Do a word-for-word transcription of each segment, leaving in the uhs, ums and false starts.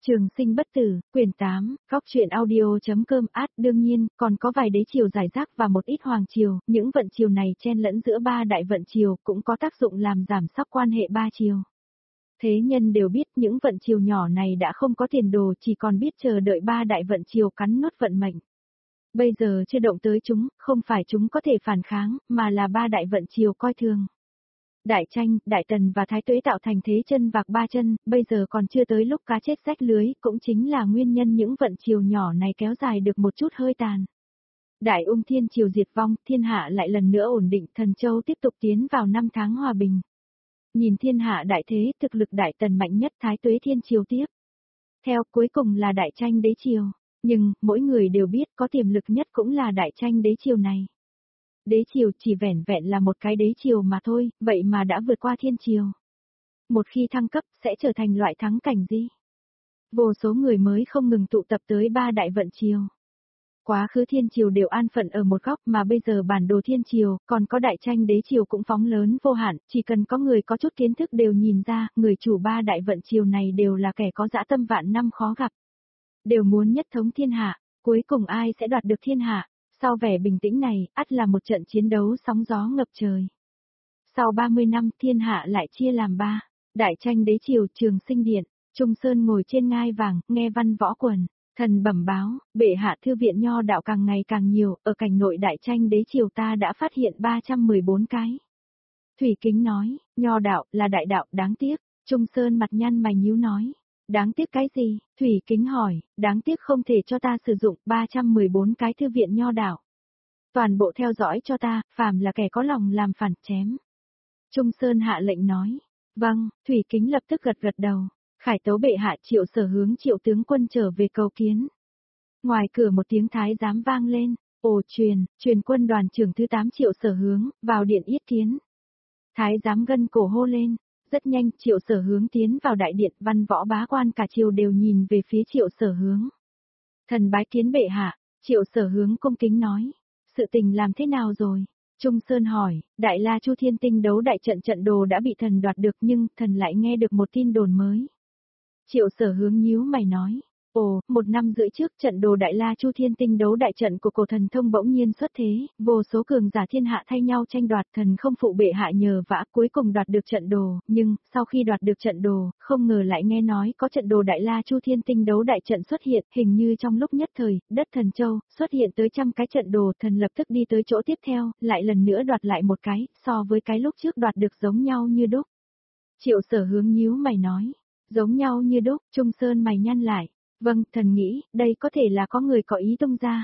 Trường sinh bất tử, quyển tám, góc truyện audio.com ad đương nhiên, còn có vài đế triều giải rác và một ít hoàng triều, những vận triều này chen lẫn giữa ba đại vận triều cũng có tác dụng làm giảm sóc quan hệ ba triều. Thế nhân đều biết những vận triều nhỏ này đã không có tiền đồ chỉ còn biết chờ đợi ba đại vận triều cắn nuốt vận mệnh. Bây giờ chưa động tới chúng, không phải chúng có thể phản kháng, mà là ba đại vận triều coi thường. Đại Tranh, Đại Tần và Thái Tuế tạo thành thế chân vạc ba chân, bây giờ còn chưa tới lúc cá chết rách lưới, cũng chính là nguyên nhân những vận triều nhỏ này kéo dài được một chút hơi tàn. Đại Ung Thiên Triều diệt vong, thiên hạ lại lần nữa ổn định, Thần Châu tiếp tục tiến vào năm tháng hòa bình. Nhìn thiên hạ đại thế, thực lực Đại Tần mạnh nhất, Thái Tuế Thiên Triều tiếp. Theo, cuối cùng là Đại Tranh Đế Triều, nhưng, mỗi người đều biết có tiềm lực nhất cũng là Đại Tranh Đế Triều này. Đế triều chỉ vẻn vẹn là một cái đế triều mà thôi, vậy mà đã vượt qua thiên triều. Một khi thăng cấp sẽ trở thành loại thắng cảnh gì? Vô số người mới không ngừng tụ tập tới ba đại vận triều. Quá khứ thiên triều đều an phận ở một góc mà bây giờ bản đồ thiên triều, còn có Đại Tranh Đế triều cũng phóng lớn vô hạn, chỉ cần có người có chút kiến thức đều nhìn ra, người chủ ba đại vận triều này đều là kẻ có dã tâm vạn năm khó gặp. Đều muốn nhất thống thiên hạ, cuối cùng ai sẽ đoạt được thiên hạ? Sau vẻ bình tĩnh này, ắt là một trận chiến đấu sóng gió ngập trời. Sau ba mươi năm, thiên hạ lại chia làm ba. Đại Tranh Đế triều, Trường Sinh Điện, Trung Sơn ngồi trên ngai vàng, nghe văn võ quần. Thần bẩm báo, bệ hạ thư viện nho đạo càng ngày càng nhiều, ở cảnh nội Đại Tranh Đế triều ta đã phát hiện ba trăm mười bốn cái. Thủy Kính nói, nho đạo là đại đạo, đáng tiếc. Trung Sơn mặt nhăn mày nhíu nói. Đáng tiếc cái gì? Thủy Kính hỏi, đáng tiếc không thể cho ta sử dụng ba trăm mười bốn cái thư viện nho đạo. Toàn bộ theo dõi cho ta, phàm là kẻ có lòng làm phản chém. Trung Sơn hạ lệnh nói, vâng, Thủy Kính lập tức gật gật đầu, khải tấu bệ hạ Triệu Sở Hướng Triệu tướng quân trở về cầu kiến. Ngoài cửa một tiếng thái giám vang lên, ồ truyền, truyền quân đoàn trưởng thứ tám Triệu Sở Hướng, vào điện yết kiến. Thái giám gân cổ hô lên. Rất nhanh, Triệu Sở Hướng tiến vào đại điện, văn võ bá quan cả triều đều nhìn về phía Triệu Sở Hướng. Thần bái kiến bệ hạ, Triệu Sở Hướng cung kính nói. Sự tình làm thế nào rồi? Trung Sơn hỏi, Đại La Chu Thiên Tinh đấu đại trận trận đồ đã bị thần đoạt được nhưng thần lại nghe được một tin đồn mới. Triệu Sở Hướng nhíu mày nói. Ồ, một năm rưỡi trước trận đồ Đại La Chu Thiên Tinh đấu đại trận của cổ thần thông bỗng nhiên xuất thế, vô số cường giả thiên hạ thay nhau tranh đoạt, thần không phụ bệ hạ nhờ vả cuối cùng đoạt được trận đồ, nhưng, sau khi đoạt được trận đồ, không ngờ lại nghe nói có trận đồ Đại La Chu Thiên Tinh đấu đại trận xuất hiện, hình như trong lúc nhất thời, đất Thần Châu, xuất hiện tới trăm cái trận đồ, thần lập tức đi tới chỗ tiếp theo, lại lần nữa đoạt lại một cái, so với cái lúc trước đoạt được giống nhau như đúc. Triệu Sở Hướng nhíu mày nói, giống nhau như đúc, Trung Sơn mày nhăn lại. Vâng, thần nghĩ, đây có thể là có người có ý tung ra.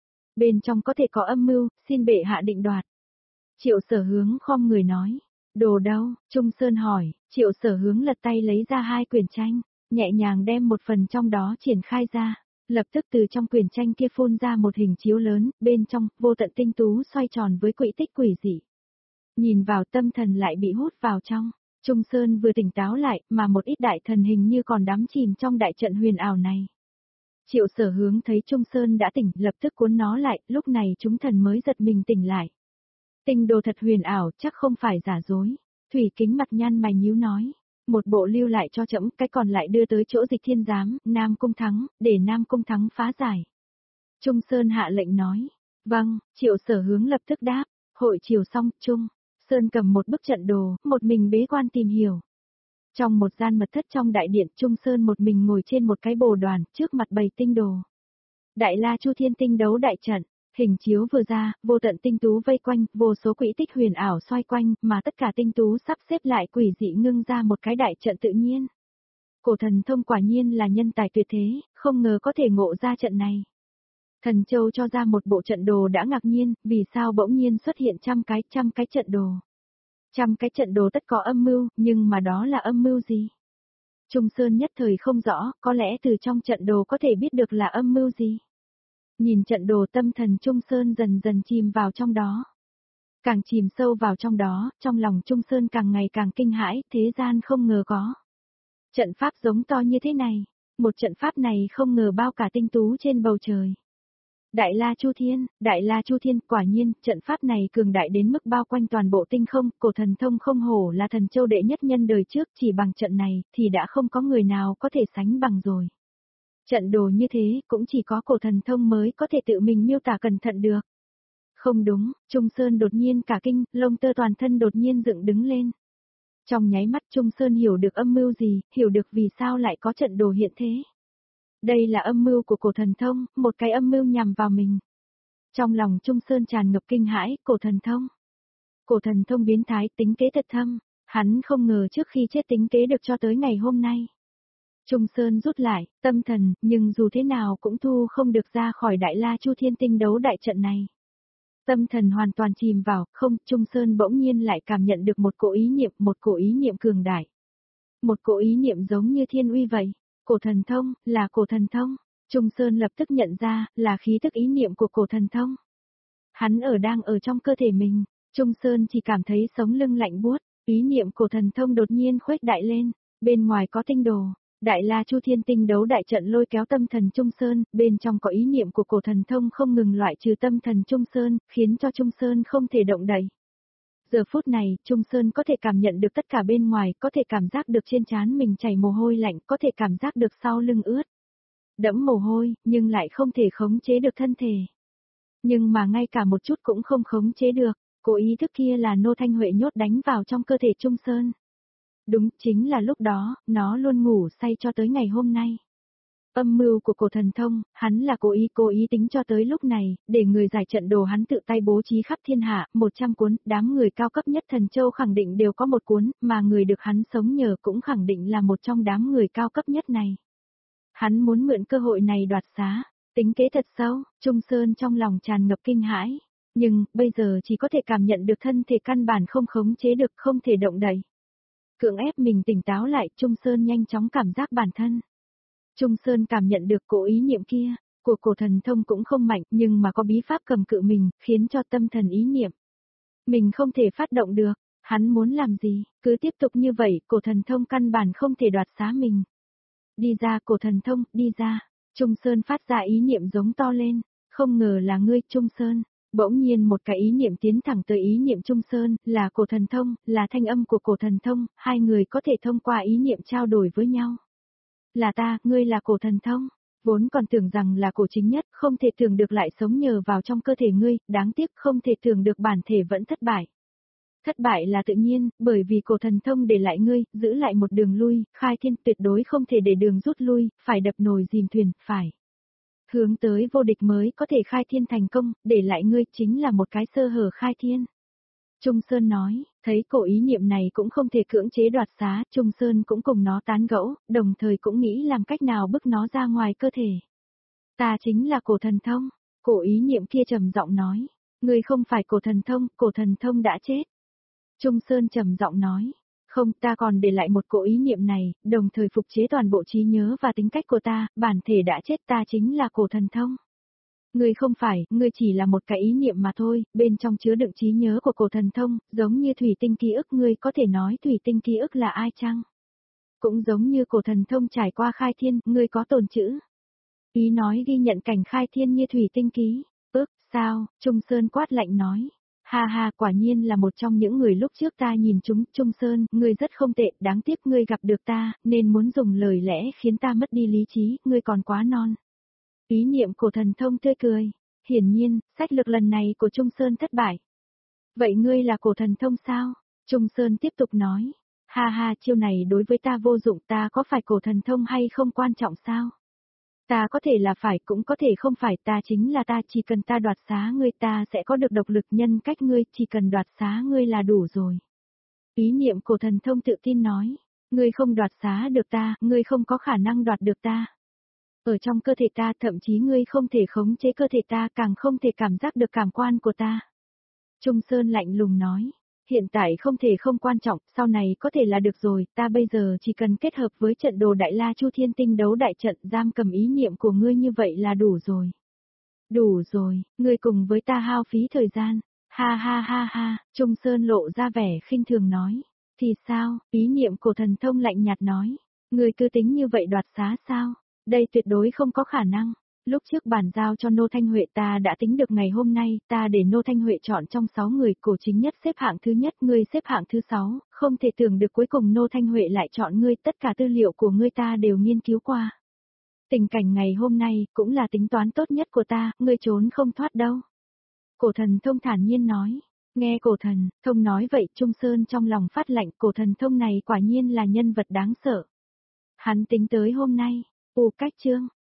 Bên trong có thể có âm mưu, xin bệ hạ định đoạt. Triệu Sở Hướng khom người nói. Đồ đâu? Trung Sơn hỏi, Triệu Sở Hướng lật tay lấy ra hai quyển tranh, nhẹ nhàng đem một phần trong đó triển khai ra. Lập tức từ trong quyển tranh kia phun ra một hình chiếu lớn, bên trong, vô tận tinh tú xoay tròn với quỹ tích quỷ dị. Nhìn vào tâm thần lại bị hút vào trong. Trung Sơn vừa tỉnh táo lại, mà một ít đại thần hình như còn đắm chìm trong đại trận huyền ảo này. Triệu Sở Hướng thấy Trung Sơn đã tỉnh, lập tức cuốn nó lại, lúc này chúng thần mới giật mình tỉnh lại. Tinh đồ thật huyền ảo, chắc không phải giả dối. Thủy Kính mặt nhăn mày nhíu nói. Một bộ lưu lại cho trẫm, cái còn lại đưa tới chỗ Dịch Thiên Giám, Nam Cung Thắng, để Nam Cung Thắng phá giải. Trung Sơn hạ lệnh nói. Vâng, Triệu Sở Hướng lập tức đáp. Hội triều xong, Trung Sơn cầm một bức trận đồ, một mình bế quan tìm hiểu. Trong một gian mật thất trong đại điện, Trung Sơn một mình ngồi trên một cái bồ đoàn, trước mặt bày tinh đồ. Đại La Chu Thiên Tinh đấu đại trận, hình chiếu vừa ra, vô tận tinh tú vây quanh, vô số quỹ tích huyền ảo xoay quanh, mà tất cả tinh tú sắp xếp lại quỷ dị ngưng ra một cái đại trận tự nhiên. Cổ thần thông quả nhiên là nhân tài tuyệt thế, không ngờ có thể ngộ ra trận này. Thần Châu cho ra một bộ trận đồ đã ngạc nhiên, vì sao bỗng nhiên xuất hiện trăm cái, trăm cái trận đồ. Trăm cái trận đồ tất có âm mưu, nhưng mà đó là âm mưu gì? Trung Sơn nhất thời không rõ, có lẽ từ trong trận đồ có thể biết được là âm mưu gì. Nhìn trận đồ tâm thần Trung Sơn dần dần chìm vào trong đó. Càng chìm sâu vào trong đó, trong lòng Trung Sơn càng ngày càng kinh hãi, thế gian không ngờ có. Trận pháp giống to như thế này, một trận pháp này không ngờ bao cả tinh tú trên bầu trời. Đại La Chu Thiên, Đại La Chu Thiên, quả nhiên, trận pháp này cường đại đến mức bao quanh toàn bộ tinh không, cổ thần thông không hổ là thần châu đệ nhất nhân đời trước, chỉ bằng trận này, thì đã không có người nào có thể sánh bằng rồi. Trận đồ như thế cũng chỉ có cổ thần thông mới có thể tự mình miêu tả cẩn thận được. Không đúng, Trung Sơn đột nhiên cả kinh, lông tơ toàn thân đột nhiên dựng đứng lên. Trong nháy mắt Trung Sơn hiểu được âm mưu gì, hiểu được vì sao lại có trận đồ hiện thế. Đây là âm mưu của cổ thần thông, một cái âm mưu nhằm vào mình. Trong lòng Trung Sơn tràn ngập kinh hãi, cổ thần thông. Cổ thần thông biến thái, tính kế thật thâm, hắn không ngờ trước khi chết tính kế được cho tới ngày hôm nay. Trung Sơn rút lại, tâm thần, nhưng dù thế nào cũng thu không được ra khỏi Đại La Chu Thiên Tinh đấu đại trận này. Tâm thần hoàn toàn chìm vào, không, Trung Sơn bỗng nhiên lại cảm nhận được một cỗ ý niệm, một cỗ ý niệm cường đại. Một cỗ ý niệm giống như thiên uy vậy. Cổ thần thông, là cổ thần thông. Trung Sơn lập tức nhận ra, là khí tức ý niệm của cổ thần thông. Hắn ở đang ở trong cơ thể mình, Trung Sơn chỉ cảm thấy sống lưng lạnh buốt, ý niệm cổ thần thông đột nhiên khuếch đại lên, bên ngoài có tinh đồ. Đại La Chu Thiên Tinh đấu đại trận lôi kéo tâm thần Trung Sơn, bên trong có ý niệm của cổ thần thông không ngừng loại trừ tâm thần Trung Sơn, khiến cho Trung Sơn không thể động đậy. Giờ phút này, Trung Sơn có thể cảm nhận được tất cả bên ngoài, có thể cảm giác được trên trán mình chảy mồ hôi lạnh, có thể cảm giác được sau lưng ướt. Đẫm mồ hôi, nhưng lại không thể khống chế được thân thể. Nhưng mà ngay cả một chút cũng không khống chế được, cố ý thức kia là Nô Thanh Huệ nhốt đánh vào trong cơ thể Trung Sơn. Đúng, chính là lúc đó, nó luôn ngủ say cho tới ngày hôm nay. Âm mưu của cổ thần thông, hắn là cố ý cố ý tính cho tới lúc này, để người giải trận đồ hắn tự tay bố trí khắp thiên hạ, một trăm cuốn, đám người cao cấp nhất thần châu khẳng định đều có một cuốn, mà người được hắn sống nhờ cũng khẳng định là một trong đám người cao cấp nhất này. Hắn muốn mượn cơ hội này đoạt xá, tính kế thật sâu, Trung Sơn trong lòng tràn ngập kinh hãi, nhưng, bây giờ chỉ có thể cảm nhận được thân thể căn bản không khống chế được, không thể động đậy. Cưỡng ép mình tỉnh táo lại, Trung Sơn nhanh chóng cảm giác bản thân. Trung Sơn cảm nhận được cổ ý niệm kia, của cổ thần thông cũng không mạnh, nhưng mà có bí pháp cầm cự mình, khiến cho tâm thần ý niệm. Mình không thể phát động được, hắn muốn làm gì, cứ tiếp tục như vậy, cổ thần thông căn bản không thể đoạt xá mình. Đi ra cổ thần thông, đi ra. Trung Sơn phát ra ý niệm giống to lên, không ngờ là ngươi Trung Sơn. Bỗng nhiên một cái ý niệm tiến thẳng tới ý niệm Trung Sơn, là cổ thần thông, là thanh âm của cổ thần thông, hai người có thể thông qua ý niệm trao đổi với nhau. Là ta, ngươi là cổ thần thông, vốn còn tưởng rằng là cổ chính nhất, không thể tưởng được lại sống nhờ vào trong cơ thể ngươi, đáng tiếc không thể tưởng được bản thể vẫn thất bại. Thất bại là tự nhiên, bởi vì cổ thần thông để lại ngươi, giữ lại một đường lui, khai thiên tuyệt đối không thể để đường rút lui, phải đập nồi dìm thuyền, phải. Hướng tới vô địch mới có thể khai thiên thành công, để lại ngươi chính là một cái sơ hở khai thiên. Trung Sơn nói, thấy cổ ý niệm này cũng không thể cưỡng chế đoạt xá, Trung Sơn cũng cùng nó tán gẫu, đồng thời cũng nghĩ làm cách nào bức nó ra ngoài cơ thể. Ta chính là cổ thần thông, cổ ý niệm kia trầm giọng nói, ngươi không phải cổ thần thông, cổ thần thông đã chết. Trung Sơn trầm giọng nói, không, ta còn để lại một cổ ý niệm này, đồng thời phục chế toàn bộ trí nhớ và tính cách của ta, bản thể đã chết, ta chính là cổ thần thông. Ngươi không phải, ngươi chỉ là một cái ý niệm mà thôi, bên trong chứa đựng trí nhớ của cổ thần thông, giống như thủy tinh ký ức, ngươi có thể nói thủy tinh ký ức là ai chăng? Cũng giống như cổ thần thông trải qua khai thiên, ngươi có tồn chữ. Ý nói ghi nhận cảnh khai thiên như thủy tinh ký, ức, sao, Trung Sơn quát lạnh nói. Ha ha, quả nhiên là một trong những người lúc trước ta nhìn chúng, Trung Sơn, ngươi rất không tệ, đáng tiếc ngươi gặp được ta, nên muốn dùng lời lẽ khiến ta mất đi lý trí, ngươi còn quá non. Ý niệm cổ thần thông tươi cười, hiển nhiên, sách lược lần này của Trung Sơn thất bại. Vậy ngươi là cổ thần thông sao? Trung Sơn tiếp tục nói, ha ha, chiêu này đối với ta vô dụng, ta có phải cổ thần thông hay không quan trọng sao? Ta có thể là phải cũng có thể không phải, ta chính là ta, chỉ cần ta đoạt xá ngươi ta sẽ có được độc lực nhân cách ngươi, chỉ cần đoạt xá ngươi là đủ rồi. Ý niệm cổ thần thông tự tin nói, ngươi không đoạt xá được ta, ngươi không có khả năng đoạt được ta. Ở trong cơ thể ta, thậm chí ngươi không thể khống chế cơ thể ta, càng không thể cảm giác được cảm quan của ta. Trung Sơn lạnh lùng nói, hiện tại không thể không quan trọng, sau này có thể là được rồi, ta bây giờ chỉ cần kết hợp với trận đồ Đại La Chu Thiên Tinh đấu đại trận, giam cầm ý niệm của ngươi như vậy là đủ rồi. Đủ rồi, ngươi cùng với ta hao phí thời gian. Ha ha ha ha, Trung Sơn lộ ra vẻ khinh thường nói. Thì sao, ý niệm của thần thông lạnh nhạt nói. Ngươi cứ tính như vậy đoạt xá sao? Đây tuyệt đối không có khả năng. Lúc trước bàn giao cho Nô Thanh Huệ ta đã tính được ngày hôm nay, ta để Nô Thanh Huệ chọn trong sáu người, cổ chính nhất xếp hạng thứ nhất, ngươi xếp hạng thứ sáu, không thể tưởng được cuối cùng Nô Thanh Huệ lại chọn ngươi, tất cả tư liệu của ngươi ta đều nghiên cứu qua. Tình cảnh ngày hôm nay cũng là tính toán tốt nhất của ta, ngươi trốn không thoát đâu. Cổ thần thông thản nhiên nói. Nghe cổ thần, thông nói vậy Trung Sơn trong lòng phát lạnh, cổ thần thông này quả nhiên là nhân vật đáng sợ. Hắn tính tới hôm nay, u cách chương.